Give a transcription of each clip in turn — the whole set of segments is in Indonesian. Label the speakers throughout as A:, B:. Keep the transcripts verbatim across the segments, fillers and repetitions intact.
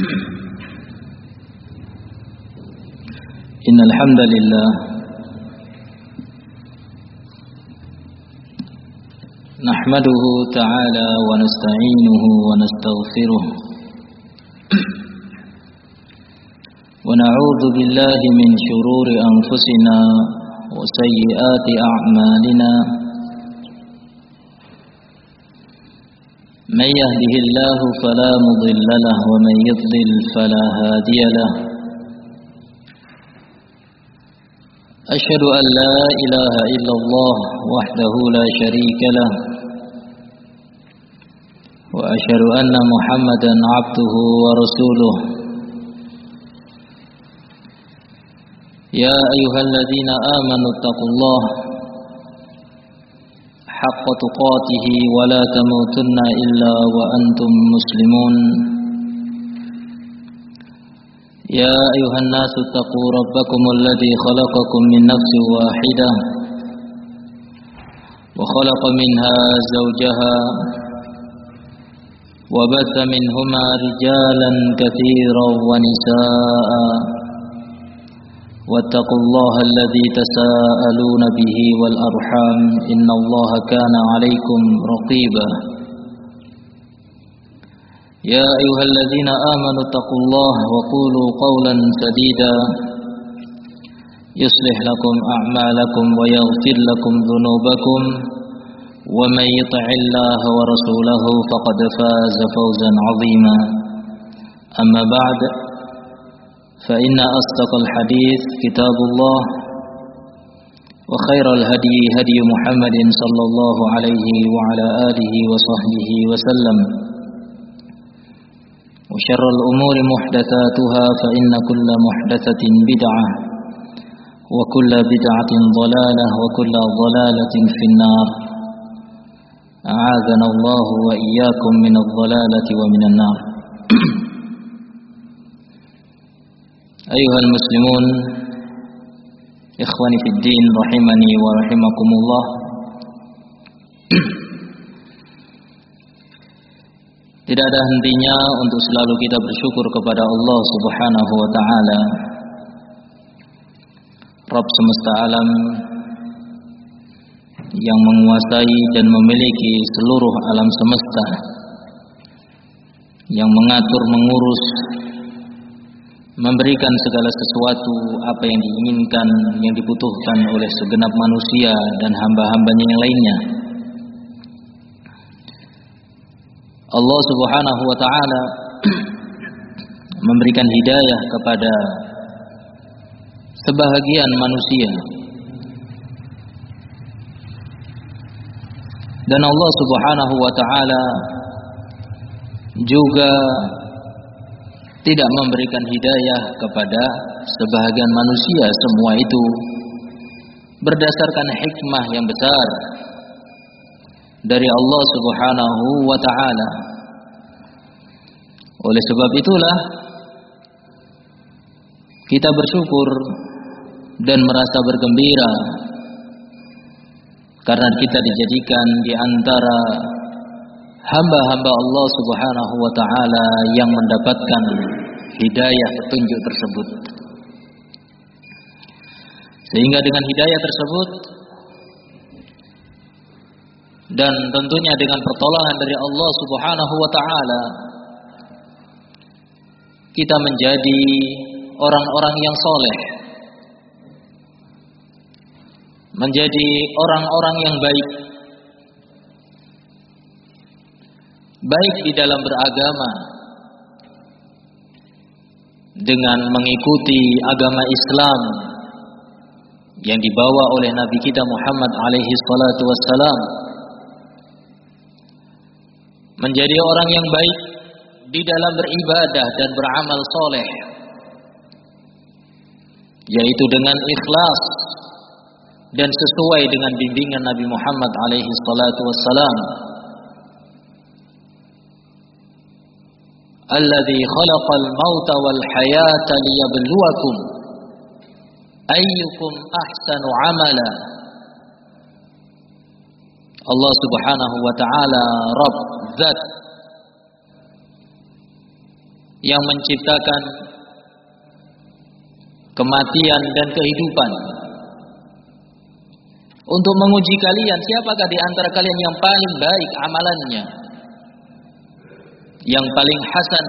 A: إن الحمد لله نحمده تعالى ونستعينه ونستغفره ونعوذ بالله من شرور أنفسنا وسيئات أعمالنا من يهده الله فلا مضل له ومن يضلل فلا هادي له أشهد أن لا إله إلا الله وحده لا شريك له وأشهد أن محمدا عبده ورسوله يا أيها الذين آمنوا اتقوا الله حق تقاته ولا تموتن إلا وأنتم مسلمون يا أيها الناس اتقوا ربكم الذي خلقكم من نفس واحدة وخلق منها زوجها وبث منهما رجالا كثيرا ونساء واتقوا الله الذي تساءلون به والأرحام إن الله كان عليكم رقيبا يا أيها الذين آمنوا اتقوا الله وقولوا قولا سديدا يصلح لكم أعمالكم ويغفر لكم ذنوبكم ومن يطع الله ورسوله فقد فاز فوزا عظيما أما بعد فإن أصدق الحديث كتاب الله وخير الهدي هدي محمد صلى الله عليه وعلى آله وصحبه وسلم وشر الأمور محدثاتها فإن كل محدثة بدعة وكل بدعة ضلالة وكل ضلالة في النار أعاذنا الله وإياكم من الضلالة ومن النار. أيها المسلمون إخواني في الدين رحمني ورحمكم الله. Tidak ada hentinya untuk selalu kita bersyukur kepada Allah Subhanahu wa taala, Rabb semesta alam yang menguasai dan memiliki seluruh alam semesta, yang mengatur, mengurus, memberikan segala sesuatu apa yang diinginkan, yang dibutuhkan oleh segenap manusia dan hamba-hambanya yang lainnya. Allah Subhanahu wa taala memberikan hidayah kepada sebahagian manusia, dan Allah Subhanahu wa taala juga tidak memberikan hidayah kepada sebahagian manusia. Semua itu berdasarkan hikmah yang besar dari Allah Subhanahu wa taala. Oleh sebab itulah kita bersyukur dan merasa bergembira karena kita dijadikan di antara hamba-hamba Allah Subhanahu wa taala yang mendapatkan hidayah petunjuk tersebut. Sehingga dengan hidayah tersebut dan tentunya dengan pertolongan dari Allah Subhanahu wa taala, kita menjadi orang-orang yang soleh, menjadi orang-orang yang baik, baik di dalam beragama dengan mengikuti agama Islam yang dibawa oleh Nabi kita Muhammad alaihi salatu wassalam, menjadi orang yang baik di dalam beribadah dan beramal soleh, yaitu dengan ikhlas dan sesuai dengan bimbingan Nabi Muhammad alaihi salatu wassalam. Alladzi khalaqal mauta wal hayata liyabluwakum ayyukum ahsanu amala. Allah Subhanahu wa taala Rabb Zat yang menciptakan kematian dan kehidupan, untuk menguji kalian siapakah di antara kalian yang paling baik amalannya, yang paling hasan,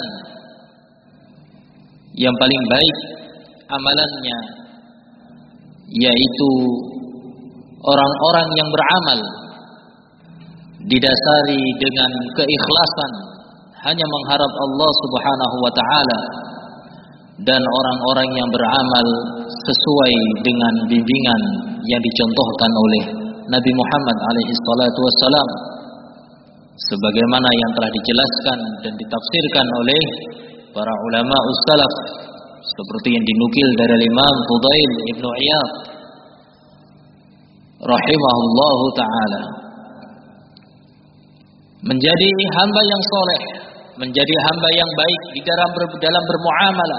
A: yang paling baik amalannya, yaitu orang-orang yang beramal didasari dengan keikhlasan, hanya mengharap Allah Subhanahu wa taala, dan orang-orang yang beramal sesuai dengan bimbingan yang dicontohkan oleh Nabi Muhammad alaihi salatu wassalam, sebagaimana yang telah dijelaskan dan ditafsirkan oleh para ulama ussalaf, seperti yang dinukil dari Imam Fudail Ibnu Iyad rahimahullahu taala. Menjadi hamba yang soleh, menjadi hamba yang baik di dalam ber, dalam bermuamalah,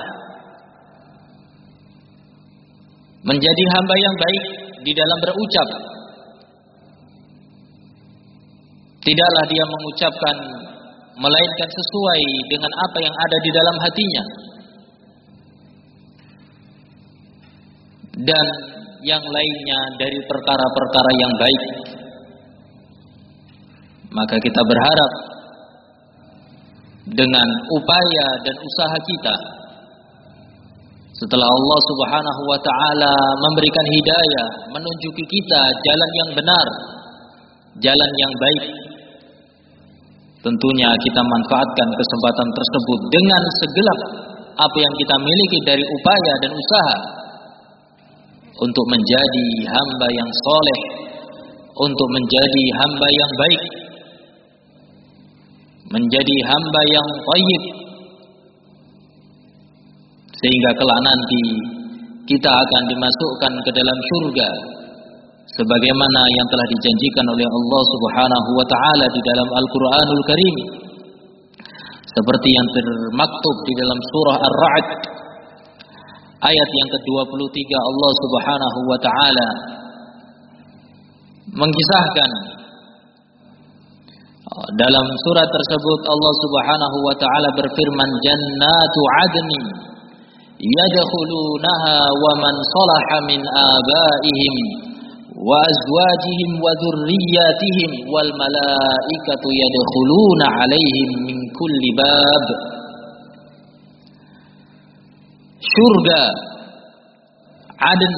A: menjadi hamba yang baik di dalam berucap. Tidaklah dia mengucapkan melainkan sesuai dengan apa yang ada di dalam hatinya, dan yang lainnya dari perkara-perkara yang baik. Maka kita berharap dengan upaya dan usaha kita, setelah Allah Subhanahu wa taala memberikan hidayah, menunjuki kita jalan yang benar, jalan yang baik, tentunya kita manfaatkan kesempatan tersebut dengan segenap apa yang kita miliki dari upaya dan usaha untuk menjadi hamba yang soleh, untuk menjadi hamba yang baik, menjadi hamba yang thayyib, sehingga kelak nanti kita akan dimasukkan ke dalam surga sebagaimana yang telah dijanjikan oleh Allah Subhanahu wa taala di dalam Al-Qur'anul Karim, seperti yang termaktub di dalam surah Ar-Ra'd ayat yang ke dua puluh tiga. Allah Subhanahu wa taala mengisahkan dalam surat tersebut, Allah Subhanahu wa taala berfirman, jannatu adnin yadkhulunaha wa man salaha min abaihim wa azwajihim wa dzurriyyatihim wal malaikatu yadkhuluna alaihim min kulli bab. Surga Aden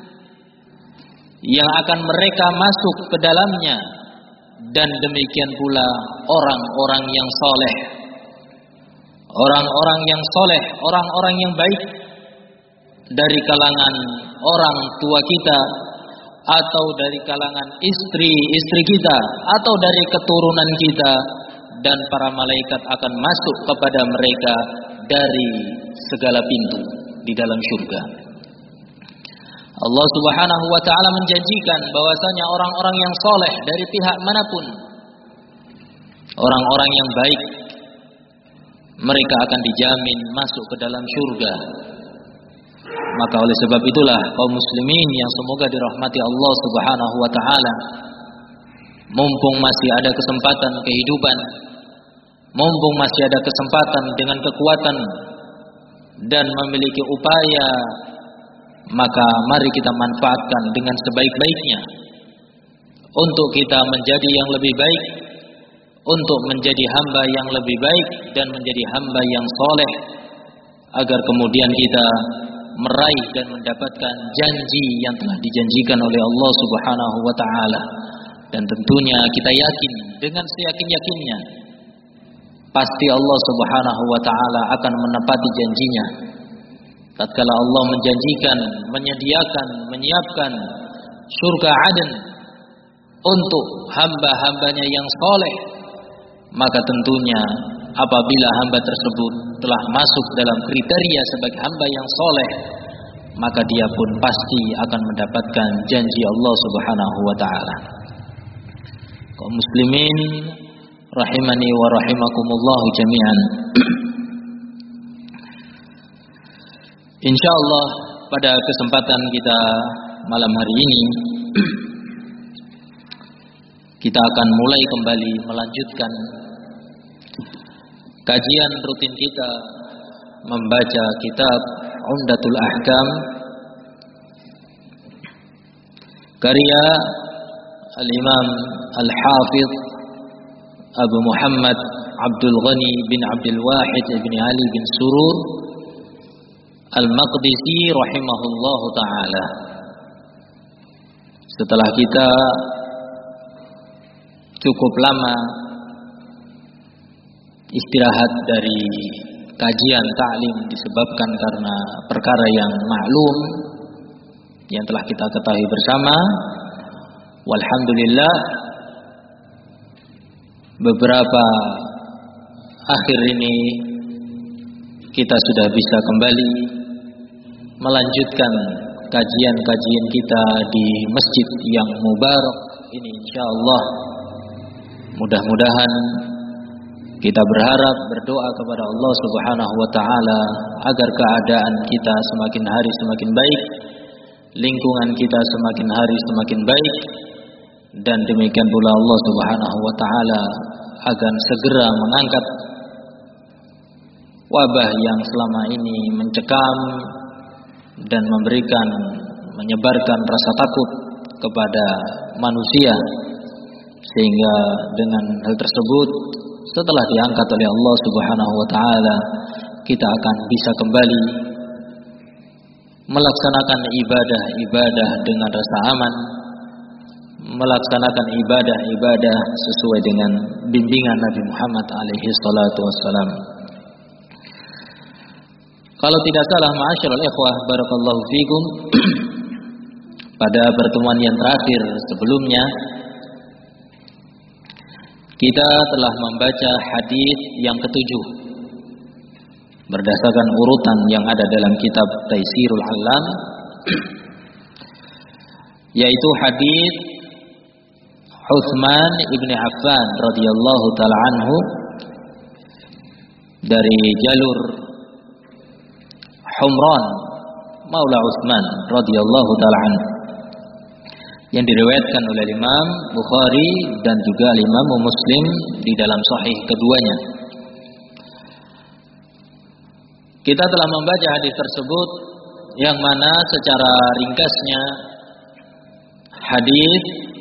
A: yang akan mereka masuk ke dalamnya, dan demikian pula orang-orang yang soleh, orang-orang yang soleh, orang-orang yang baik dari kalangan orang tua kita, atau dari kalangan istri-istri kita, atau dari keturunan kita, dan para malaikat akan masuk kepada mereka dari segala pintu di dalam surga. Allah Subhanahu wa taala menjanjikan bahwasanya orang-orang yang soleh dari pihak manapun, orang-orang yang baik, mereka akan dijamin masuk ke dalam surga. Maka oleh sebab itulah kaum muslimin yang semoga dirahmati Allah Subhanahu wa taala, mumpung masih ada kesempatan kehidupan, mumpung masih ada kesempatan dengan kekuatan dan memiliki upaya, maka mari kita manfaatkan dengan sebaik-baiknya untuk kita menjadi yang lebih baik, untuk menjadi hamba yang lebih baik dan menjadi hamba yang soleh, agar kemudian kita meraih dan mendapatkan janji yang telah dijanjikan oleh Allah Subhanahu wa taala. Dan tentunya kita yakin dengan seyakin-yakinnya pasti Allah Subhanahu wa taala akan menepati janjinya. Tatkala Allah menjanjikan, menyediakan, menyiapkan surga Aden untuk hamba-hambanya yang soleh, maka tentunya apabila hamba tersebut telah masuk dalam kriteria sebagai hamba yang soleh, maka dia pun pasti akan mendapatkan janji Allah Subhanahu wa taala. Kaum muslimin rahimani wa rahimakumullah jami'an. Insyaallah pada kesempatan kita malam hari ini kita akan mulai kembali melanjutkan kajian rutin kita membaca kitab Umdatul Ahkam karya Al-Imam Al-Hafidh Abu Muhammad Abdul Ghani bin Abdul Wahid bin Ali bin Surur Al-Maqdisi rahimahullahu ta'ala. Setelah kita cukup lama istirahat dari kajian ta'lim disebabkan karena perkara yang maklum yang telah kita ketahui bersama, walhamdulillah beberapa akhir ini kita sudah bisa kembali melanjutkan kajian-kajian kita di masjid yang mubarak ini, insyaallah. Mudah-mudahan kita berharap, berdoa kepada Allah Subhanahu wa taala agar keadaan kita semakin hari semakin baik, lingkungan kita semakin hari semakin baik, dan demikian pula Allah Subhanahu wa taala agar segera mengangkat wabah yang selama ini mencekam dan memberikan menyebarkan rasa takut kepada manusia, sehingga dengan hal tersebut setelah diangkat oleh Allah Subhanahu wa taala kita akan bisa kembali melaksanakan ibadah-ibadah dengan rasa aman, melaksanakan ibadah-ibadah sesuai dengan bimbingan Nabi Muhammad alaihi salatu wassalam. Kalau tidak salah, ma'asyiral ikhwah, barakallahu fikum, pada pertemuan yang terakhir sebelumnya kita telah membaca hadis yang ketujuh berdasarkan urutan yang ada dalam kitab Taisirul Alam, yaitu hadis Utsman ibn Affan radhiyallahu taala anhu dari jalur Humran Maula Utsman radhiyallahu taala anhu, yang diriwayatkan oleh Imam Bukhari dan juga Imam Muslim di dalam sahih keduanya. Kita telah membaca hadis tersebut yang mana secara ringkasnya hadis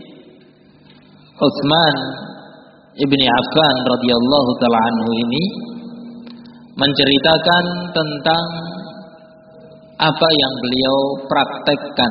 A: Utsman ibni Affan radhiyallahu taala anhu ini menceritakan tentang apa yang beliau praktekkan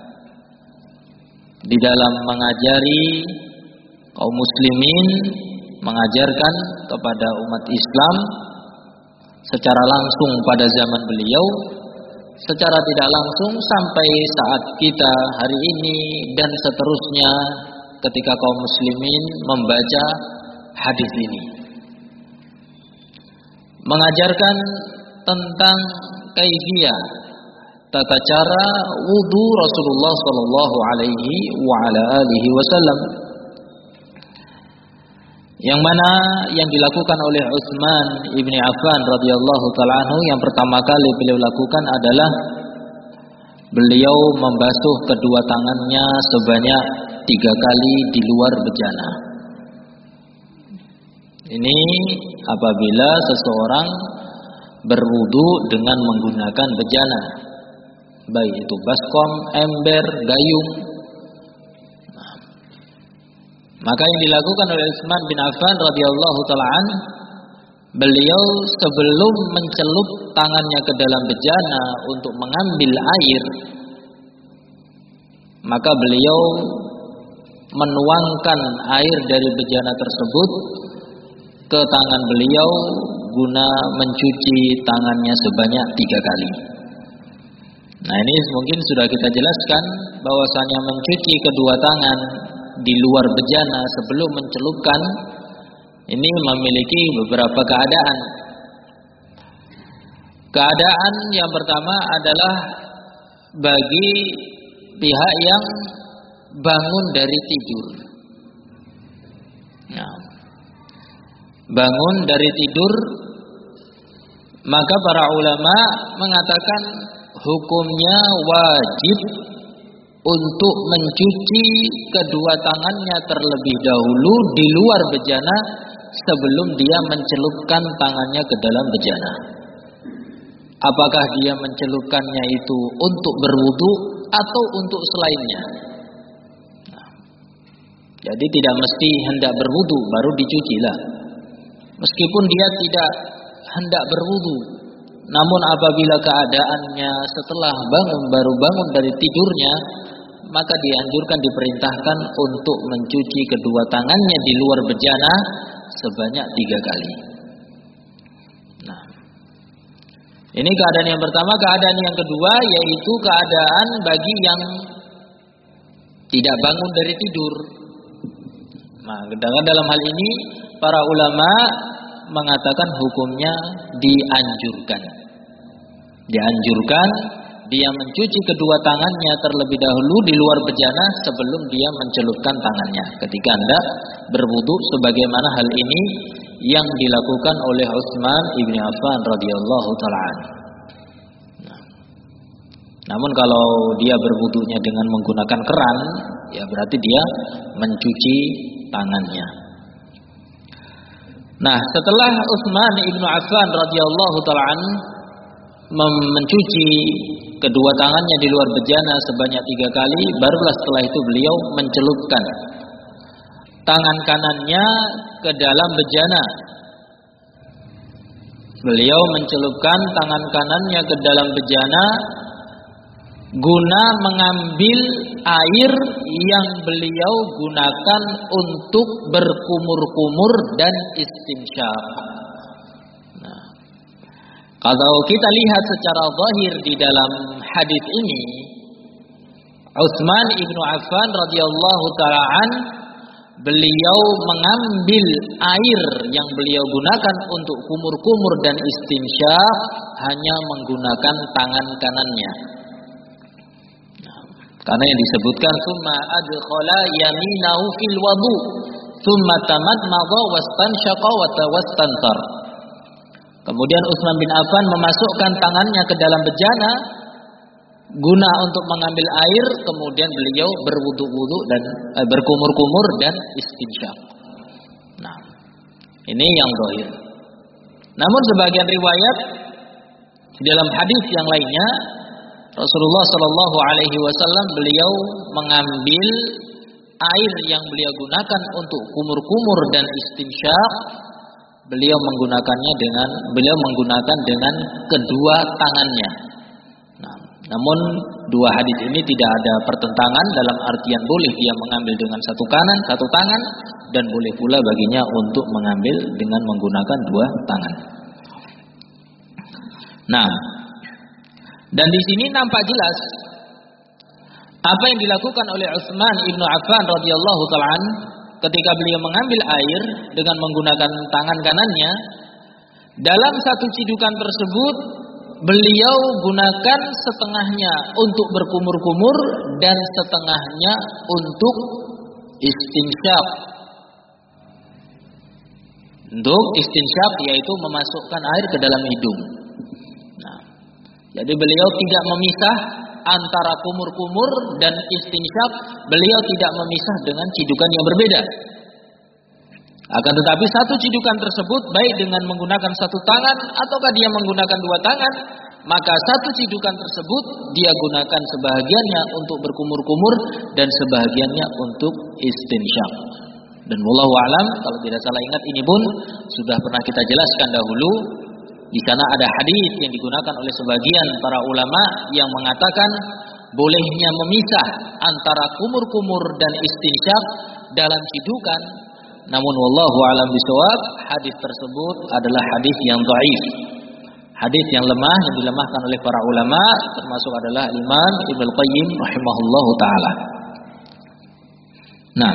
A: di dalam mengajari kaum muslimin, mengajarkan kepada umat Islam secara langsung pada zaman beliau, secara tidak langsung sampai saat kita hari ini, dan seterusnya ketika kaum muslimin membaca hadis ini. Mengajarkan tentang kaifiyah, tata cara wudu Rasulullah sallallahu alaihi wa ala alihi wasallam, yang mana yang dilakukan oleh Utsman ibni Affan radhiyallahu taala anhu yang pertama kali beliau lakukan adalah beliau membasuh kedua tangannya sebanyak tiga kali di luar bejana. Ini apabila seseorang berwudu dengan menggunakan bejana, baik itu baskom, ember, gayung. Nah, maka yang dilakukan oleh Utsman bin Affan radhiyallahu taala an, beliau sebelum mencelup tangannya ke dalam bejana untuk mengambil air, maka beliau menuangkan air dari bejana tersebut ke tangan beliau guna mencuci tangannya sebanyak tiga kali. Nah, ini mungkin sudah kita jelaskan bahwasanya mencuci kedua tangan di luar bejana sebelum mencelupkan ini memiliki beberapa keadaan. Keadaan yang pertama adalah bagi pihak yang bangun dari tidur. Nah, bangun dari tidur, maka para ulama mengatakan hukumnya wajib untuk mencuci kedua tangannya terlebih dahulu di luar bejana sebelum dia mencelupkan tangannya ke dalam bejana. apakah dia mencelupkannya itu untuk berwudu atau untuk selainnya. Nah, jadi tidak mesti hendak berwudu baru dicuci lah. Meskipun dia tidak hendak berwudu, namun apabila keadaannya setelah bangun baru bangun dari tidurnya, maka dianjurkan, diperintahkan untuk mencuci kedua tangannya di luar bejana sebanyak tiga kali. Nah, ini keadaan yang pertama. Keadaan yang kedua yaitu keadaan bagi yang tidak bangun dari tidur. Nah, sedangkan dalam hal ini para ulama mengatakan hukumnya dianjurkan. Dianjurkan dia mencuci kedua tangannya terlebih dahulu di luar bejana sebelum dia mencelupkan tangannya ketika hendak berwudu, sebagaimana hal ini yang dilakukan oleh Utsman ibn Affan radhiyallahu taala. Nah, namun kalau dia berwudunya dengan menggunakan keran, ya berarti dia mencuci tangannya. Nah, setelah Utsman ibn Affan radhiyallahu taala mencuci kedua tangannya di luar bejana sebanyak tiga kali, barulah setelah itu beliau mencelupkan tangan kanannya ke dalam bejana. Beliau mencelupkan tangan kanannya ke dalam bejana guna mengambil air yang beliau gunakan untuk berkumur-kumur dan istinsyaq. Nah, kalau kita lihat secara zahir di dalam hadis ini, Utsman ibnu Affan radhiyallahu taala an beliau mengambil air yang beliau gunakan untuk kumur-kumur dan istinsyaq hanya menggunakan tangan kanannya. Karena yang disebutkan summa adkhala yaminahu fil wudu summa tamadmadha wastanshaqa wa tawastantar. Kemudian Utsman bin Affan memasukkan tangannya ke dalam bejana guna untuk mengambil air, kemudian beliau berwudu-wudu dan eh, berkumur-kumur dan istinsyaq. Nah, ini yang zahir. Namun sebagian riwayat di dalam hadis yang lainnya, Rasulullah Shallallahu Alaihi Wasallam beliau mengambil air yang beliau gunakan untuk kumur-kumur dan istinsyaq, beliau menggunakannya dengan beliau menggunakan dengan kedua tangannya. Nah, namun dua hadis ini tidak ada pertentangan dalam artian boleh dia mengambil dengan satu kanan, satu tangan, dan boleh pula baginya untuk mengambil dengan menggunakan dua tangan. Nah, dan di sini nampak jelas apa yang dilakukan oleh Utsman ibnu Affan radhiyallahu taala ketika beliau mengambil air dengan menggunakan tangan kanannya. Dalam satu cidukan tersebut beliau gunakan setengahnya untuk berkumur-kumur dan setengahnya untuk istinsyaq. Untuk istinsyaq yaitu memasukkan air ke dalam hidung. Nah, jadi beliau tidak memisah antara kumur-kumur dan istinsyaq, beliau tidak memisah dengan cidukan yang berbeda. Akan tetapi satu cidukan tersebut baik dengan menggunakan satu tangan ataukah dia menggunakan dua tangan, maka satu cidukan tersebut dia gunakan sebahagiannya untuk berkumur-kumur dan sebahagiannya untuk istinsyaq. Dan wallahu alam, kalau tidak salah ingat ini pun sudah pernah kita jelaskan dahulu. Di sana ada hadis yang digunakan oleh sebagian para ulama yang mengatakan bolehnya memisah antara kumur-kumur dan istinsyaq dalam cidukan. Namun wallahu alam bisawab, hadis tersebut adalah hadis yang dhaif. Hadis yang lemah yang dilemahkan oleh para ulama, termasuk adalah Imam Ibnu Qayyim rahimahullahu taala. Nah,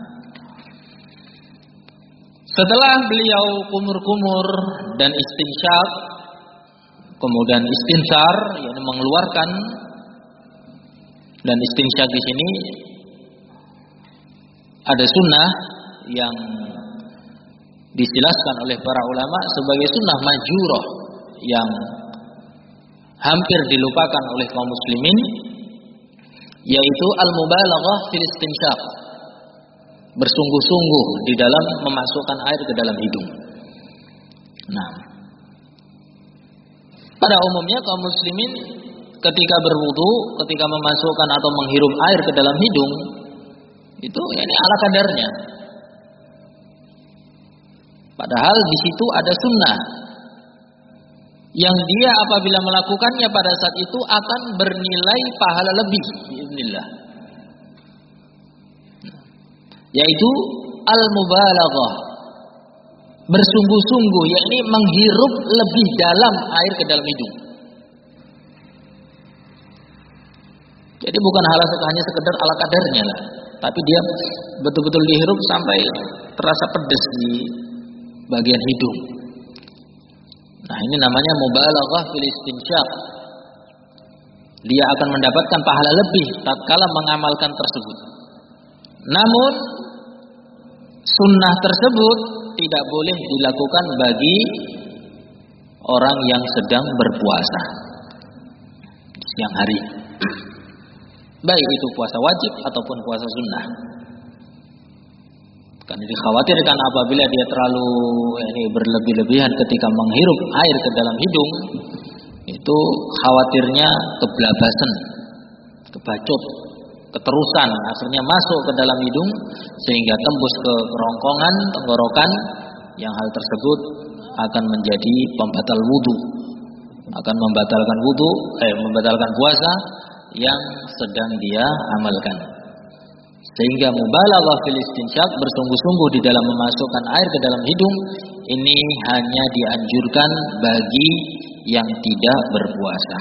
A: setelah beliau kumur-kumur dan istinsyaq, kemudian istinsar, yakni mengeluarkan, dan istinsyaq di sini ada sunnah yang dijelaskan oleh para ulama sebagai sunnah majurah yang hampir dilupakan oleh kaum muslimin, yaitu al-mubalaghah fil istinsyaq, bersungguh-sungguh di dalam memasukkan air ke dalam hidung. Nah, Pada umumnya kaum muslimin ketika berwudu, ketika memasukkan atau menghirup air ke dalam hidung, itu ya ini ala kadarnya. Padahal di situ ada sunnah yang dia apabila melakukannya pada saat itu akan bernilai pahala lebih biiznillah. Yaitu al-mubalaghah, bersungguh-sungguh, yakni menghirup lebih dalam air ke dalam hidung. Jadi bukan hal hanya sekedar ala kadarnya lah, tapi dia betul-betul dihirup sampai terasa pedas di bagian hidung. Nah, ini namanya mubalaghah fil istinsyaq. Dia akan mendapatkan pahala lebih tatkala mengamalkan tersebut. Namun sunnah tersebut tidak boleh dilakukan bagi orang yang sedang berpuasa siang hari, baik itu puasa wajib ataupun puasa sunnah. Karena dikhawatirkan apabila dia terlalu ini berlebih-lebihan ketika menghirup air ke dalam hidung, itu khawatirnya keblabasan, kebacut, keterusan, akhirnya masuk ke dalam hidung sehingga tembus ke kerongkongan, tenggorokan, yang hal tersebut akan menjadi pembatal wudu, akan membatalkan wudu, eh membatalkan puasa yang sedang dia amalkan. Sehingga mubalaghah fil istinsyaq, bersungguh-sungguh di dalam memasukkan air ke dalam hidung, ini hanya dianjurkan bagi yang tidak berpuasa.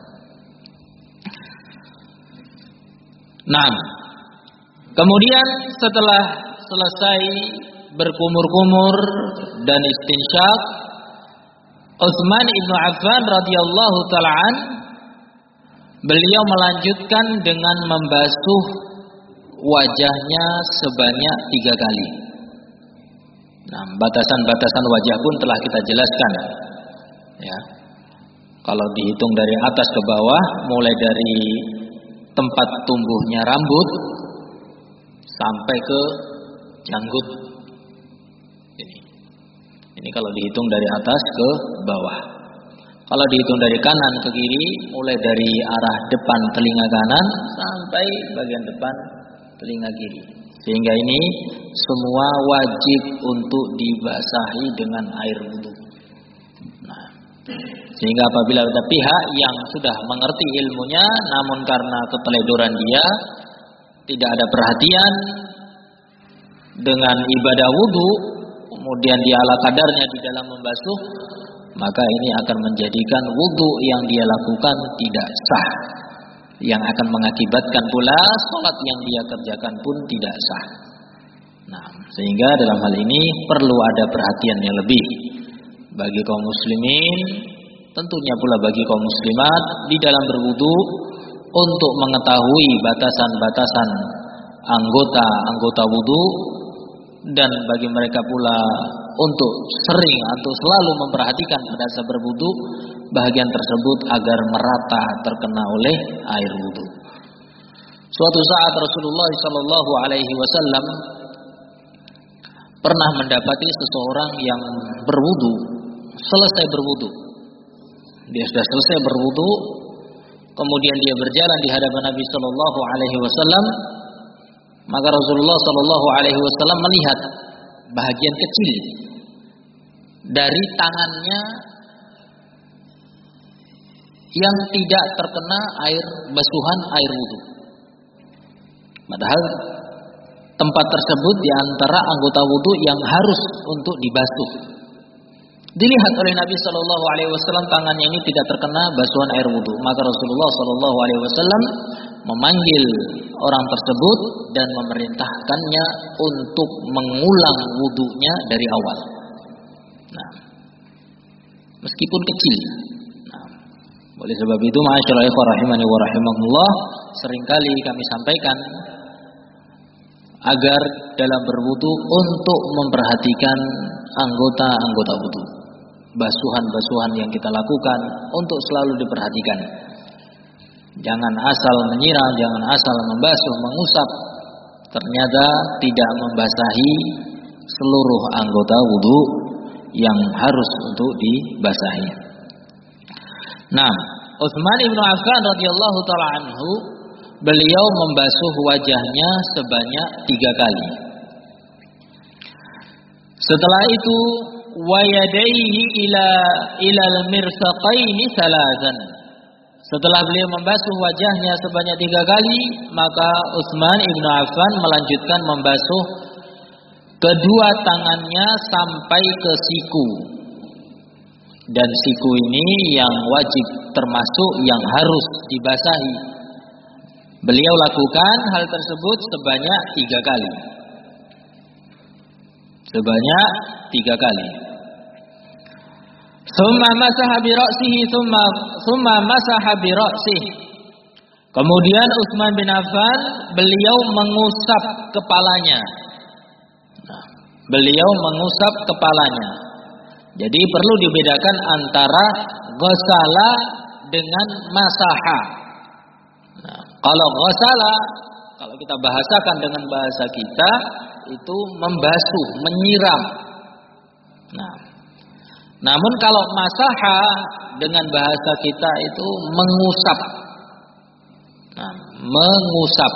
A: Nah, kemudian setelah selesai berkumur-kumur dan istinsyaq, Utsman ibnu Affan radhiyallahu taala an, beliau melanjutkan dengan membasuh wajahnya sebanyak tiga kali. Nah, batasan-batasan wajah pun telah kita jelaskan. Ya, kalau dihitung dari atas ke bawah, mulai dari tempat tumbuhnya rambut sampai ke janggut. Ini, ini kalau dihitung dari atas ke bawah. Kalau dihitung dari kanan ke kiri, mulai dari arah depan telinga kanan sampai bagian depan telinga kiri. Sehingga ini semua wajib untuk dibasahi dengan air wudu. Nah, sehingga apabila ada pihak yang sudah mengerti ilmunya, namun karena keteledoran dia, tidak ada perhatian dengan ibadah wudu, kemudian dia ala kadarnya di dalam membasuh, maka ini akan menjadikan wudu yang dia lakukan tidak sah, yang akan mengakibatkan pula sholat yang dia kerjakan pun tidak sah. Nah, sehingga dalam hal ini perlu ada perhatian yang lebih bagi kaum muslimin, tentunya pula bagi kaum muslimat di dalam berwudu, untuk mengetahui batasan-batasan anggota-anggota wudu, dan bagi mereka pula untuk sering atau selalu memperhatikan pada saat berwudu bahagian tersebut agar merata terkena oleh air wudu. Suatu saat Rasulullah Shallallahu Alaihi Wasallam pernah mendapati seseorang yang berwudu, selesai berwudu, dia sudah selesai berwudu, kemudian dia berjalan di hadapan Nabi Shallallahu Alaihi Wasallam. Maka Rasulullah Shallallahu Alaihi Wasallam melihat bahagian kecil dari tangannya yang tidak terkena air basuhan air wudu. Padahal tempat tersebut di antara anggota wudu yang harus untuk dibasuh. Dilihat oleh Nabi Shallallahu Alaihi Wasallam tangannya ini tidak terkena basuhan air wudu. Maka Rasulullah Shallallahu Alaihi Wasallam memanggil orang tersebut dan memerintahkannya untuk mengulang wudunya dari awal. Nah, meskipun kecil. Nah, oleh sebab itu, ma'asyiral ikhwah rahimani wa rahimakumullah, seringkali kami sampaikan agar dalam berwudu untuk memperhatikan anggota-anggota wudu, basuhan-basuhan yang kita lakukan untuk selalu diperhatikan. Jangan asal menyiram, jangan asal membasuh, mengusap, ternyata tidak membasahi seluruh anggota wudu yang harus untuk dibasahi. Nah, Utsman ibnu Affan radhiyallahu taala anhu, beliau membasuh wajahnya sebanyak tiga kali. Setelah itu, wa yadayhi ila ilal mirfaqaini salazan. Setelah beliau membasuh wajahnya sebanyak tiga kali, maka Utsman ibnu Affan melanjutkan membasuh kedua tangannya sampai ke siku. Dan siku ini yang wajib, termasuk yang harus dibasahi. Beliau lakukan hal tersebut sebanyak tiga kali. Sebanyak tiga kali. Tsumma masaha bi ra'sihi tsumma tsumma masaha bi ra'sihi. Kemudian Utsman bin Affan beliau mengusap kepalanya. Nah, beliau mengusap kepalanya. Jadi perlu dibedakan antara ghasala dengan masaha. Nah, kalau ghasala, kalau kita bahasakan dengan bahasa kita, itu membasuh, menyiram. Nah, namun kalau masaha dengan bahasa kita itu mengusap. Nah, mengusap.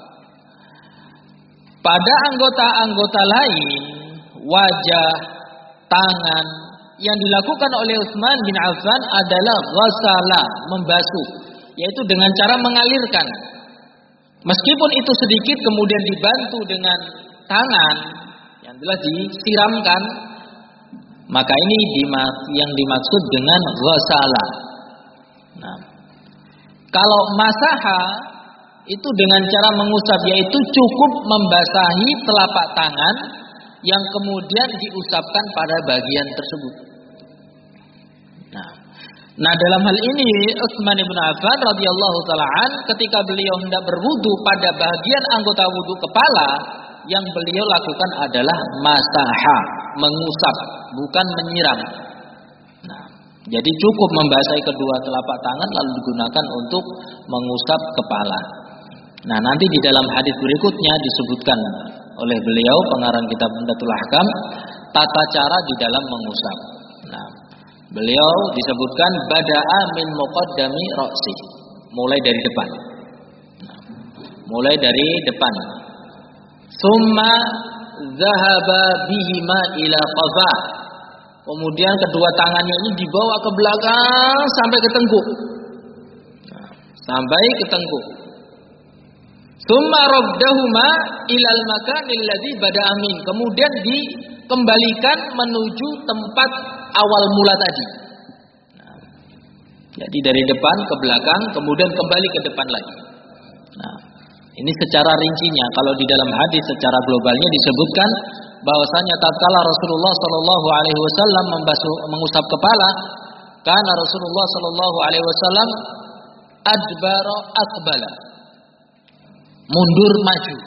A: Pada anggota-anggota lain, wajah, tangan, yang dilakukan oleh Utsman bin Affan adalah ghasala, membasuh, yaitu dengan cara mengalirkan. Meskipun itu sedikit kemudian dibantu dengan tangan, yang jelas disiramkan, maka ini yang dimaksud dengan ghasala. Nah, kalau masaha itu dengan cara mengusap, yaitu cukup membasahi telapak tangan yang kemudian diusapkan pada bagian tersebut. Nah, nah dalam hal ini Utsman bin Affan radhiyallahu taala an, ketika beliau hendak berwudu pada bagian anggota wudu kepala, yang beliau lakukan adalah masaha, mengusap, bukan menyiram. Nah, jadi cukup membasahi kedua telapak tangan lalu digunakan untuk mengusap kepala. Nah, nanti di dalam hadis berikutnya disebutkan oleh beliau pengarang kitab Umdatul Ahkam tata cara di dalam mengusap. Nah, beliau disebutkan bada'a min muqaddami ra'si, mulai dari depan. Nah, mulai dari depan. Summa zahaba bihima ila qafa. Kemudian kedua tangannya ini dibawa ke belakang sampai ke tengkuk. Nah, sampai ke tengkuk. Summa raddahuma ilal makanil ladzi bada'a min. Kemudian dikembalikan menuju tempat awal mula tadi. Nah, jadi dari depan ke belakang, kemudian kembali ke depan lagi. Nah, ini secara rincinya. Kalau di dalam hadis secara globalnya disebutkan bahwasanya tatkala Rasulullah sallallahu alaihi wasallam membasuh mengusap kepala, karena Rasulullah sallallahu alaihi wasallam adbara aqbala, mundur maju.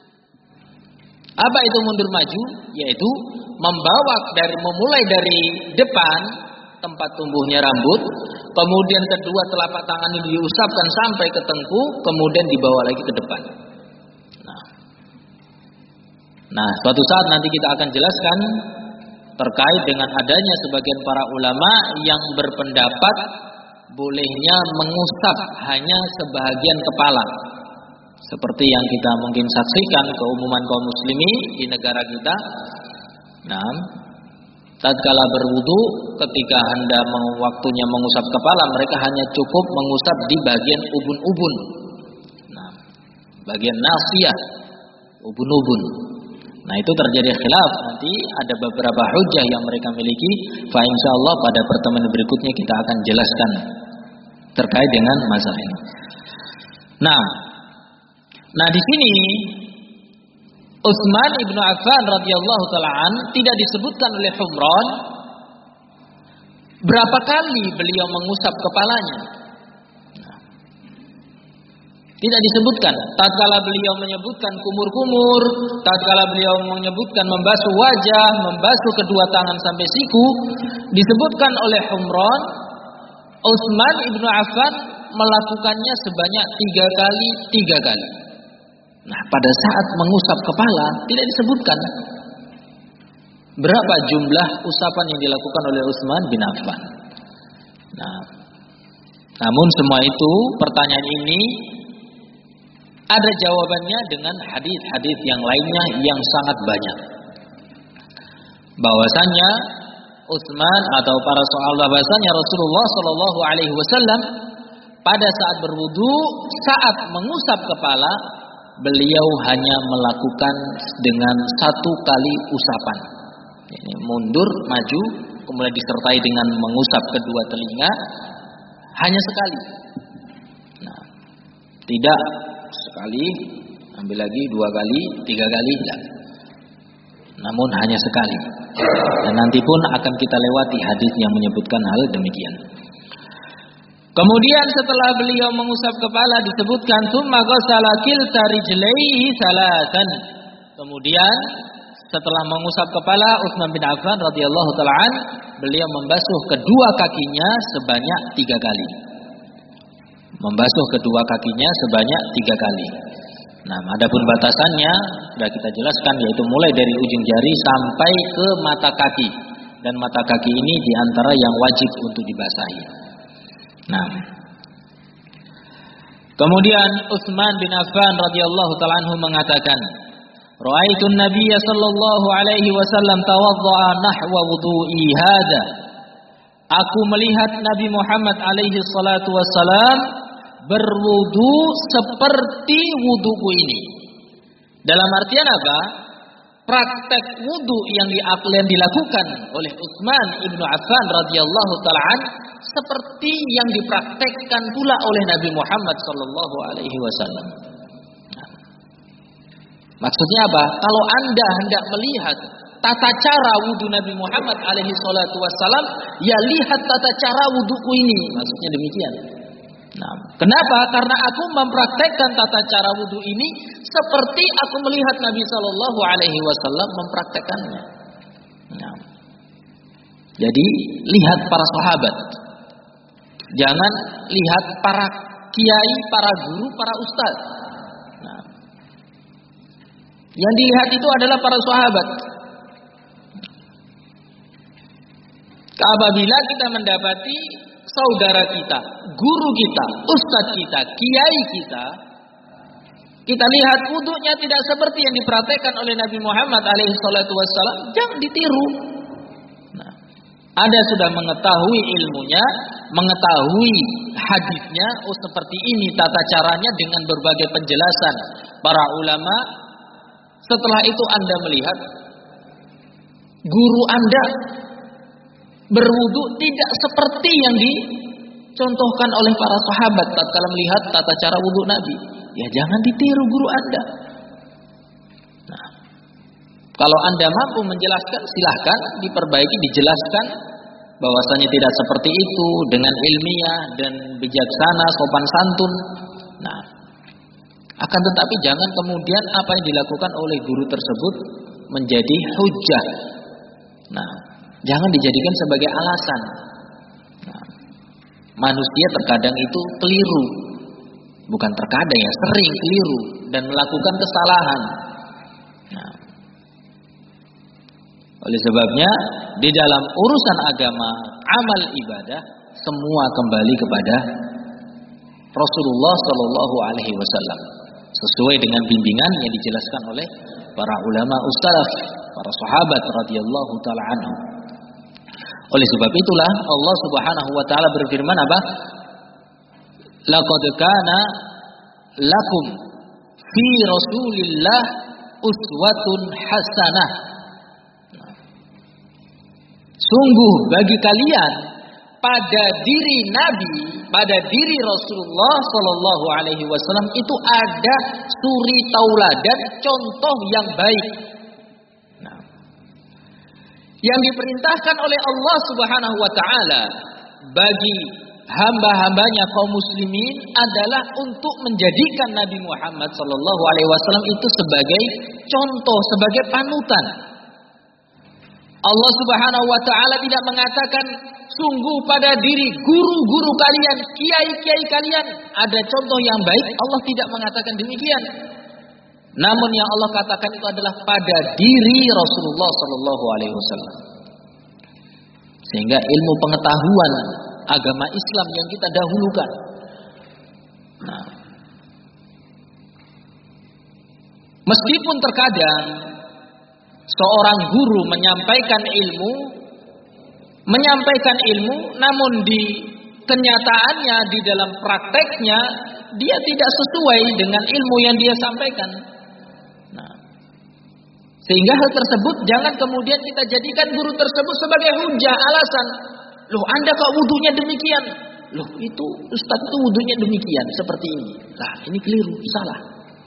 A: Apa itu mundur maju? Yaitu membawa dari memulai dari depan tempat tumbuhnya rambut, kemudian kedua telapak tangan ini diusapkan sampai ke tengkuk, kemudian dibawa lagi ke depan. Nah, nah suatu saat nanti kita akan jelaskan terkait dengan adanya sebagian para ulama yang berpendapat bolehnya mengusap hanya sebahagian kepala. Seperti yang kita mungkin saksikan keumuman kaum muslimin di negara kita. Nah, tatkala berwudu, ketika hendak waktunya mengusap kepala, mereka hanya cukup mengusap di bagian ubun-ubun. Nah, bagian nasiyah, ubun-ubun. Nah, itu terjadi khilaf. Nanti ada beberapa hujah yang mereka miliki. Fa insyaallah pada pertemuan berikutnya kita akan jelaskan terkait dengan masalah ini. Nah, Nah di sini Utsman ibnu Affan radhiyallahu taala an tidak disebutkan oleh Humran berapa kali beliau mengusap kepalanya. Nah, tidak disebutkan. Tatkala beliau menyebutkan kumur-kumur, tatkala beliau menyebutkan membasuh wajah, membasuh kedua tangan sampai siku, disebutkan oleh Humran Utsman ibnu Affan melakukannya sebanyak tiga kali, tiga kali. Nah, pada saat mengusap kepala tidak disebutkan berapa jumlah usapan yang dilakukan oleh Utsman bin Affan. Nah, Namun semua itu, pertanyaan ini ada jawabannya dengan hadis-hadis yang lainnya yang sangat banyak. Bahwasanya Utsman atau para sahabat, bahwasanya Rasulullah Shallallahu Alaihi Wasallam pada saat berwudu, saat mengusap kepala, beliau hanya melakukan dengan satu kali usapan. Ini mundur, maju, kemudian disertai dengan mengusap kedua telinga, hanya sekali. Nah, tidak sekali, ambil lagi dua kali, tiga kali, tidak. Namun hanya sekali. Dan nanti pun akan kita lewati hadis yang menyebutkan hal demikian. Kemudian setelah beliau mengusap kepala disebutkan tsumma ghassala kilta rijlaihi salatan. Kemudian setelah mengusap kepala, Utsman bin Affan radhiyallahu taala an, beliau membasuh kedua kakinya sebanyak tiga kali. Membasuh kedua kakinya sebanyak tiga kali. Nah, adapun batasannya sudah kita jelaskan, yaitu mulai dari ujung jari sampai ke mata kaki. Dan mata kaki ini diantara yang wajib untuk dibasahi. Nah, kemudian Utsman bin Affan radhiyallahu taala anhu mengatakan, "Ra'aitu an-nabiyya sallallahu alaihi wasallam tawadda'a nahwa wudu'i hadza." Aku melihat Nabi Muhammad alaihi salatu wassalam berwudu seperti wuduku ini. Dalam artian apa? Praktek wudu yang dilakukan oleh Utsman ibnu Affan radhiyallahu taala an seperti yang dipraktekkan pula oleh Nabi Muhammad sallallahu alaihi wasallam. Maksudnya apa? Kalau Anda hendak melihat tata cara wudu Nabi Muhammad alaihi salatu wassalam, ya lihat tata cara wuduku ini. Maksudnya demikian. Nah, kenapa? Karena aku mempraktekkan tata cara wudu ini seperti aku melihat Nabi sallallahu alaihi wasallam mempraktekkannya. Nah, jadi lihat para sahabat. Jangan lihat para kiai, para guru, para ustaz. Nah, yang dilihat itu adalah para sahabat. Apabila kita mendapati saudara kita, guru kita, ustaz kita, kiai kita, kita lihat wudunya tidak seperti yang dipraktekkan oleh Nabi Muhammad alaihi salatu wassalam, jangan ditiru. Nah, Anda sudah mengetahui ilmunya, mengetahui hadisnya, oh seperti ini tata caranya dengan berbagai penjelasan para ulama. Setelah itu Anda melihat guru Anda berwudu tidak seperti yang dicontohkan oleh para sahabat tatkala melihat tata cara wudu Nabi, ya jangan ditiru guru Anda. Nah, kalau Anda mampu menjelaskan, silahkan diperbaiki, dijelaskan bahwasanya tidak seperti itu dengan ilmiah dan bijaksana, sopan santun. Nah, akan tetapi jangan kemudian apa yang dilakukan oleh guru tersebut menjadi hujjah. Nah, jangan dijadikan sebagai alasan. Nah, manusia terkadang itu keliru. Bukan terkadang ya, sering keliru dan melakukan kesalahan. Nah, oleh sebabnya di dalam urusan agama, amal ibadah, semua kembali kepada Rasulullah Shallallahu Alaihi Wasallam sesuai dengan bimbingan yang dijelaskan oleh para ulama ustalaf, para sahabat radhiyallahu taala anhum. Oleh sebab itulah Allah Subhanahu wa taala berfirman apa? Laqad kana lakum fi Rasulillah uswatun hasanah. Sungguh bagi kalian pada diri Nabi, pada diri Rasulullah sallallahu alaihi wasallam itu ada suri tauladan, contoh yang baik. Yang diperintahkan oleh Allah Subhanahu wa taala bagi hamba-hambanya kaum muslimin adalah untuk menjadikan Nabi Muhammad sallallahu alaihi wasallam itu sebagai contoh, sebagai panutan. Allah Subhanahu wa taala tidak mengatakan sungguh pada diri guru-guru kalian, kiai-kiai kalian ada contoh yang baik. Allah tidak mengatakan demikian. Namun yang Allah katakan itu adalah pada diri Rasulullah sallallahu alaihi wasallam. Sehingga ilmu pengetahuan agama Islam yang kita dahulukan. Nah, meskipun terkadang seorang guru menyampaikan ilmu, menyampaikan ilmu, namun di kenyataannya, di dalam prakteknya, dia tidak sesuai dengan ilmu yang dia sampaikan. Nah, sehingga hal tersebut jangan kemudian kita jadikan guru tersebut sebagai hujah, alasan. Loh, Anda kok wudunya demikian? Loh, itu Ustaz itu wudunya demikian, seperti ini. Lah, ini keliru, salah.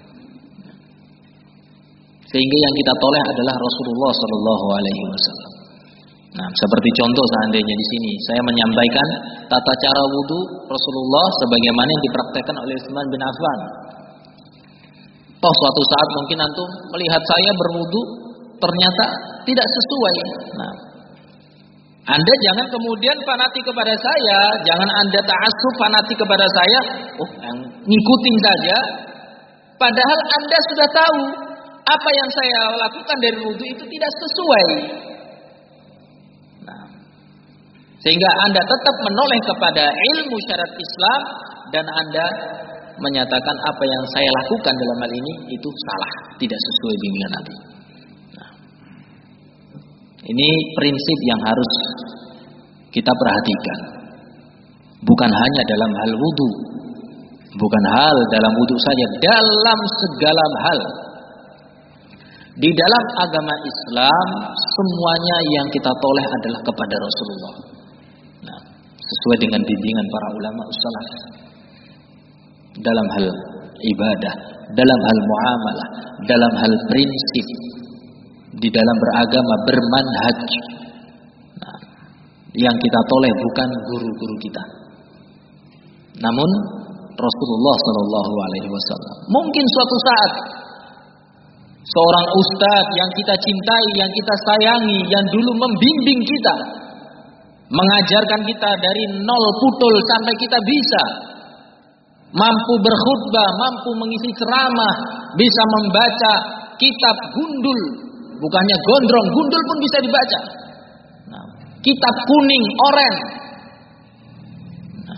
A: Sehingga yang kita toleh adalah Rasulullah Shallallahu Alaihi Wasallam. Nah, seperti contoh seandainya di sini saya menyampaikan tata cara wudu Rasulullah sebagaimana yang dipraktekkan oleh Utsman bin Affan. Toh suatu saat mungkin antum melihat saya berwudu ternyata tidak sesuai. Nah, Anda jangan kemudian fanatik kepada saya, jangan Anda ta'assub fanatik kepada saya, oh yang ngikutin saja. Padahal Anda sudah tahu apa yang saya lakukan dari wudu itu tidak sesuai. Nah, sehingga Anda tetap menoleh kepada ilmu syariat Islam dan Anda menyatakan apa yang saya lakukan dalam hal ini itu salah, tidak sesuai bimbingan Nabi. Nah, ini prinsip yang harus kita perhatikan. Bukan hanya dalam hal wudu, bukan hal dalam wudu saja, dalam segala hal. Di dalam agama Islam semuanya yang kita toleh adalah kepada Rasulullah. Nah, sesuai dengan bimbingan para ulama salaf. Dalam hal ibadah, dalam hal muamalah, dalam hal prinsip, di dalam beragama, bermanhaj. Nah, yang kita toleh bukan guru-guru kita, namun Rasulullah Shallallahu Alaihi Wasallam. Mungkin suatu saat seorang ustadz yang kita cintai, yang kita sayangi, yang dulu membimbing kita, mengajarkan kita dari nol putul sampai kita bisa mampu berkhutbah, mampu mengisi ceramah, bisa membaca kitab gundul, bukannya gondrong, gundul pun bisa dibaca. Nah, kitab kuning, oren. Nah,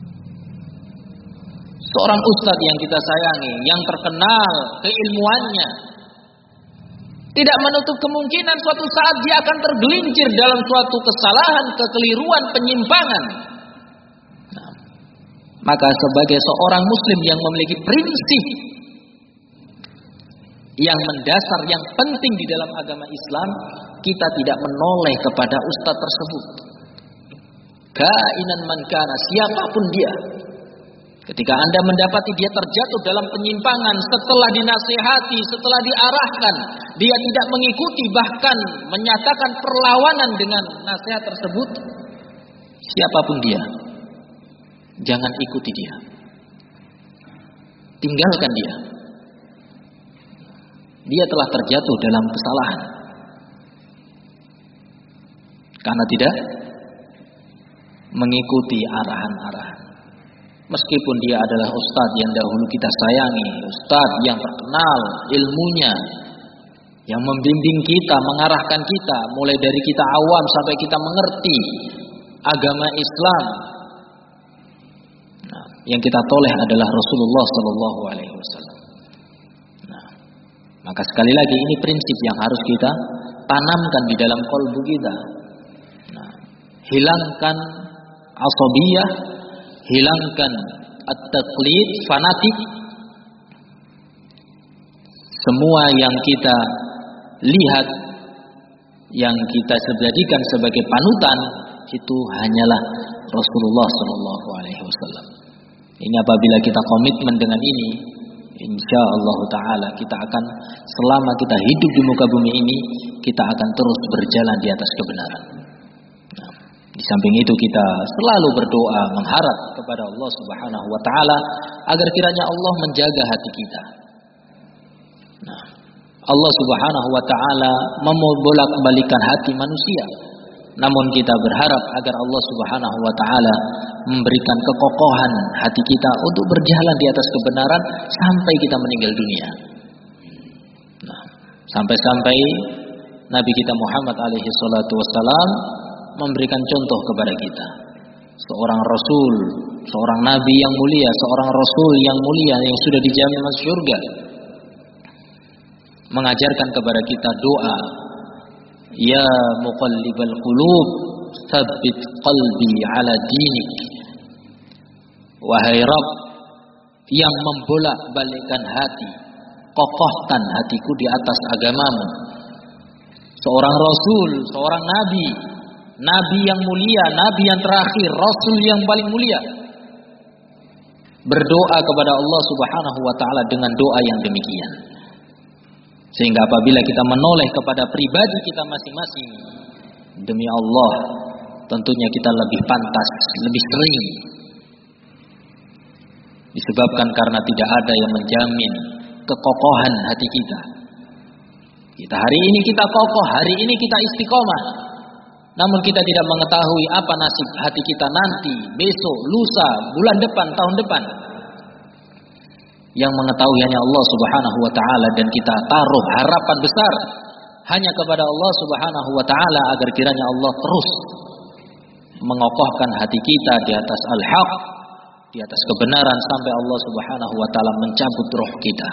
A: seorang ustadz yang kita sayangi, yang terkenal keilmuannya, tidak menutup kemungkinan suatu saat dia akan tergelincir dalam suatu kesalahan, kekeliruan, penyimpangan. Nah, maka sebagai seorang muslim yang memiliki prinsip yang mendasar, yang penting di dalam agama Islam, kita tidak menoleh kepada ustadz tersebut. Kainan man kana, siapapun dia. Ketika Anda mendapati dia terjatuh dalam penyimpangan, setelah dinasihati, setelah diarahkan, dia tidak mengikuti, bahkan menyatakan perlawanan dengan nasihat tersebut, siapapun dia, jangan ikuti dia. Tinggalkan dia. Dia telah terjatuh dalam kesalahan karena tidak mengikuti arahan-arahan. Meskipun dia adalah ustadz yang dahulu kita sayangi, ustadz yang terkenal ilmunya, yang membimbing kita, mengarahkan kita, mulai dari kita awam sampai kita mengerti agama Islam. Nah, yang kita toleh adalah Rasulullah Sallallahu Alaihi Wasallam. Nah, maka sekali lagi ini prinsip yang harus kita tanamkan di dalam qalbu kita. Nah, hilangkan asabiyah, hilangkan at-taqlid, fanatik. Semua yang kita lihat, yang kita jadikan sebagai panutan, itu hanyalah Rasulullah Sallallahu Alaihi Wasallam. Ini apabila kita komitmen dengan ini, insya Allah Taala kita akan, selama kita hidup di muka bumi ini, kita akan terus berjalan di atas kebenaran. Di samping itu kita selalu berdoa, mengharap kepada Allah Subhanahu wa taala agar kiranya Allah menjaga hati kita. Nah, Allah Subhanahu wa taala membolak-balikan hati manusia. Namun kita berharap agar Allah Subhanahu wa taala memberikan kekokohan hati kita untuk berjalan di atas kebenaran sampai kita meninggal dunia. Nah, sampai-sampai Nabi kita Muhammad alaihi salatu wassalam memberikan contoh kepada kita. seorang rasul, seorang nabi yang mulia, seorang rasul yang mulia yang sudah dijamin masuk surga, mengajarkan kepada kita doa, ya muqallibal qulub, tsabbit qalbi ala dinik. Wahai Rabb yang membolak-balikkan hati, kokohkan hatiku di atas agamamu. Seorang rasul, seorang nabi, nabi yang mulia, nabi yang terakhir, rasul yang paling mulia, berdoa kepada Allah Subhanahu wa taala dengan doa yang demikian. Sehingga apabila kita menoleh kepada pribadi kita masing-masing, demi Allah, tentunya kita lebih pantas, lebih sering. Disebabkan karena tidak ada yang menjamin kekokohan hati kita. Kita hari ini kita kokoh, hari ini kita istiqomah. Namun kita tidak mengetahui apa nasib hati kita nanti, besok, lusa, bulan depan, tahun depan. Yang mengetahui hanya Allah Subhanahu wa taala, dan kita taruh harapan besar hanya kepada Allah Subhanahu wa taala agar kiranya Allah terus mengokohkan hati kita di atas al-haq, di atas kebenaran sampai Allah Subhanahu wa taala mencabut roh kita.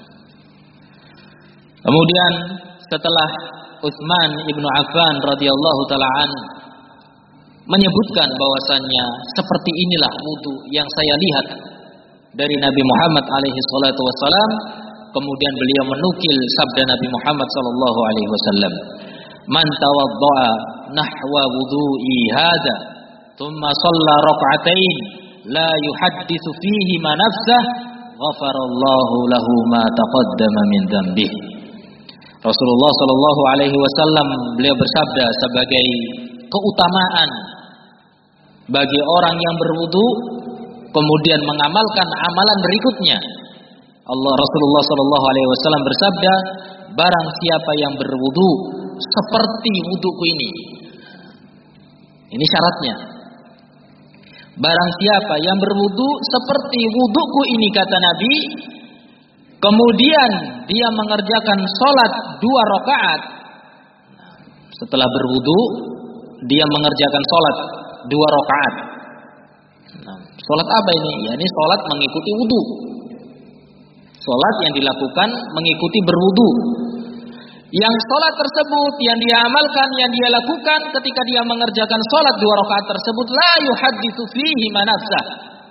A: Kemudian setelah Utsman ibnu Affan radhiyallahu taala an menyebutkan bahwasannya seperti inilah wudu yang saya lihat dari Nabi Muhammad alaihi salatu wassalam, kemudian beliau menukil sabda Nabi Muhammad sallallahu alaihi wasallam, man tawaddaa nahwa wudu'i hadza thumma shalla rak'atain la yuhadditsu fihi ma nafsah ghafarallahu lahu ma taqaddama min dhanbihi. Rasulullah sallallahu alaihi wasallam beliau bersabda sebagai keutamaan bagi orang yang berwudu kemudian mengamalkan amalan berikutnya. Allah Rasulullah sallallahu alaihi wasallam bersabda, barang siapa yang berwudu seperti wuduku ini. Ini syaratnya. Barang siapa yang berwudu seperti wuduku ini, kata Nabi, kemudian dia mengerjakan sholat dua rakaat. Setelah berwudu, dia mengerjakan sholat dua rakaat. Nah, sholat apa ini? Ya, ini sholat mengikuti wudu. Sholat yang dilakukan mengikuti berwudu. Yang sholat tersebut yang dia amalkan, yang dia lakukan ketika dia mengerjakan sholat dua rakaat tersebut, la yuhadditsu fihi ma nafsah.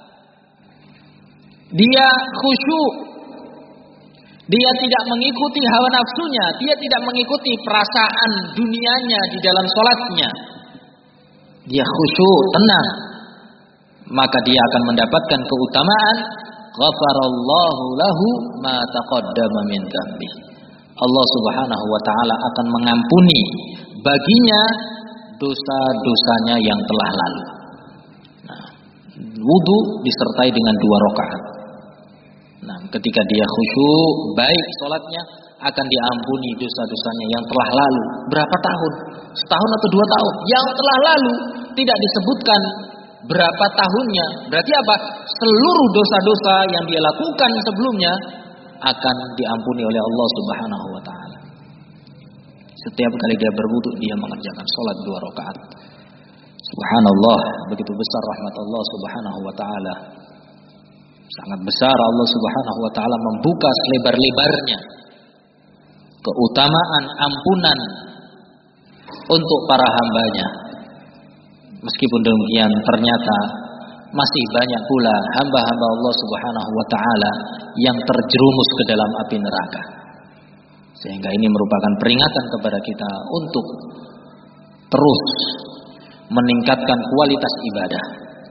A: Dia khusyuk. Dia tidak mengikuti hawa nafsunya, dia tidak mengikuti perasaan dunianya di dalam sholatnya. Dia khusyuk, tenang, maka dia akan mendapatkan keutamaan ghafarallahu lahu ma taqaddama min dzambi. Allah Subhanahu wa taala akan mengampuni baginya dosa-dosanya yang telah lalu. Nah, wudu disertai dengan dua rakaat. Nah, ketika dia khusyuk, baik sholatnya, akan diampuni dosa-dosanya yang telah lalu. Berapa tahun? Setahun atau dua tahun? Yang telah lalu tidak disebutkan berapa tahunnya. Berarti apa? Seluruh dosa-dosa yang dia lakukan sebelumnya akan diampuni oleh Allah Subhanahu wa taala. Setiap kali dia berwudu, dia mengerjakan sholat dua rakaat. Subhanallah, begitu besar rahmat Allah Subhanahu wa taala. Sangat besar Allah Subhanahu wa taala membuka selebar-lebarnya keutamaan ampunan untuk para hambanya. Meskipun demikian, ternyata masih banyak pula hamba-hamba Allah Subhanahu wa taala yang terjerumus ke dalam api neraka. Sehingga ini merupakan peringatan kepada kita untuk terus meningkatkan kualitas ibadah.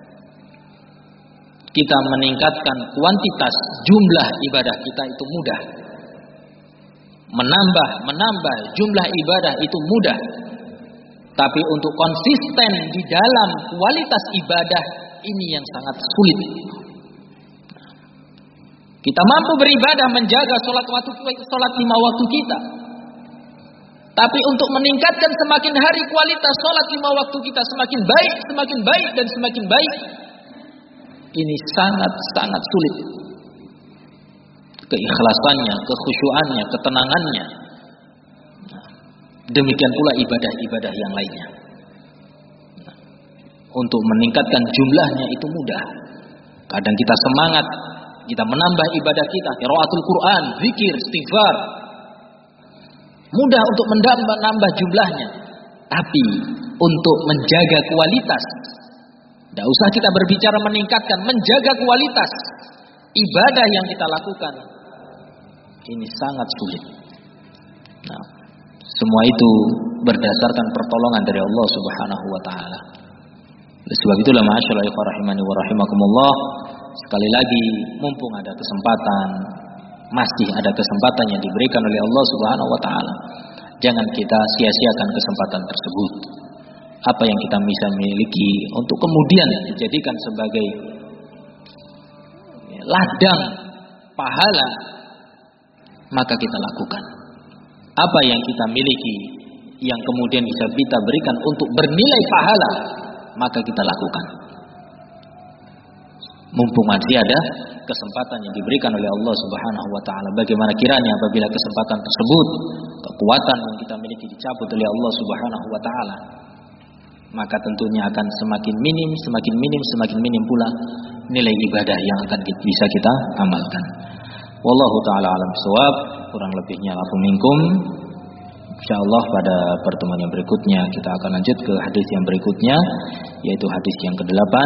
A: Kita meningkatkan kuantitas jumlah ibadah kita itu mudah. Menambah, menambah jumlah ibadah itu mudah. Tapi untuk konsisten di dalam kualitas ibadah ini yang sangat sulit. Kita mampu beribadah, menjaga sholat waktu, sholat lima waktu kita. Tapi untuk meningkatkan semakin hari kualitas sholat lima waktu kita semakin baik, semakin baik dan semakin baik, ini sangat-sangat sulit. Keikhlasannya, kekhusyuannya, ketenangannya. Demikian pula ibadah-ibadah yang lainnya. untuk meningkatkan jumlahnya itu mudah. Kadang kita semangat, kita menambah ibadah kita, qiraatul Quran, zikir, istighfar. Mudah untuk menambah nambah jumlahnya. Tapi untuk menjaga kualitas, tidak usah kita berbicara meningkatkan, menjaga kualitas ibadah yang kita lakukan, ini sangat sulit. Nah, semua itu berdasarkan pertolongan dari Allah Subhanahu wa taala. Sebab itulah ma'asyiral ikhwah rahimani wa rahimakumullah, sekali lagi mumpung ada kesempatan, masih ada kesempatan yang diberikan oleh Allah Subhanahu wa taala, jangan kita sia-siakan kesempatan tersebut. Apa yang kita bisa miliki untuk kemudian dijadikan sebagai ladang pahala, maka kita lakukan. Apa yang kita miliki yang kemudian bisa kita berikan untuk bernilai pahala, maka kita lakukan. Mumpung masih ada kesempatan yang diberikan oleh Allah Subhanahu wa taala. Bagaimana kiranya apabila kesempatan tersebut, kekuatan yang kita miliki dicabut oleh Allah Subhanahu wa taala, maka tentunya akan semakin minim, semakin minim, semakin minim pula nilai ibadah yang akan bisa kita amalkan. Wallahu taala alam bisawab, kurang lebihnya afu minkum. Insyaallah pada pertemuan yang berikutnya kita akan lanjut ke hadis yang berikutnya, yaitu hadis yang kedelapan.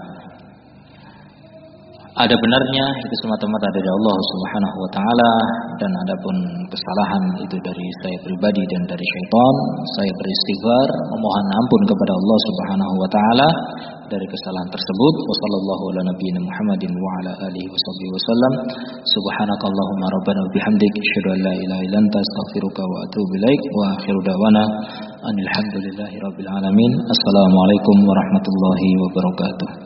A: Ada benarnya itu semata-mata dari Allah Subhanahu wa taala, dan adapun kesalahan itu dari saya pribadi dan dari syaitan. Saya beristighfar, memohon ampun kepada Allah Subhanahu wa taala dari kesalahan tersebut. Wassallallahu ala nabiyina Muhammadin wa ala alihi washabbihi wasallam. Subhanakallahumma rabbana wa bihamdika asyhadu an la ilaha illa anta astaghfiruka wa atubu ilaik. Wa akhiru da'wana alhamdulillahi rabbil alamin. Assalamualaikum warahmatullahi wabarakatuh.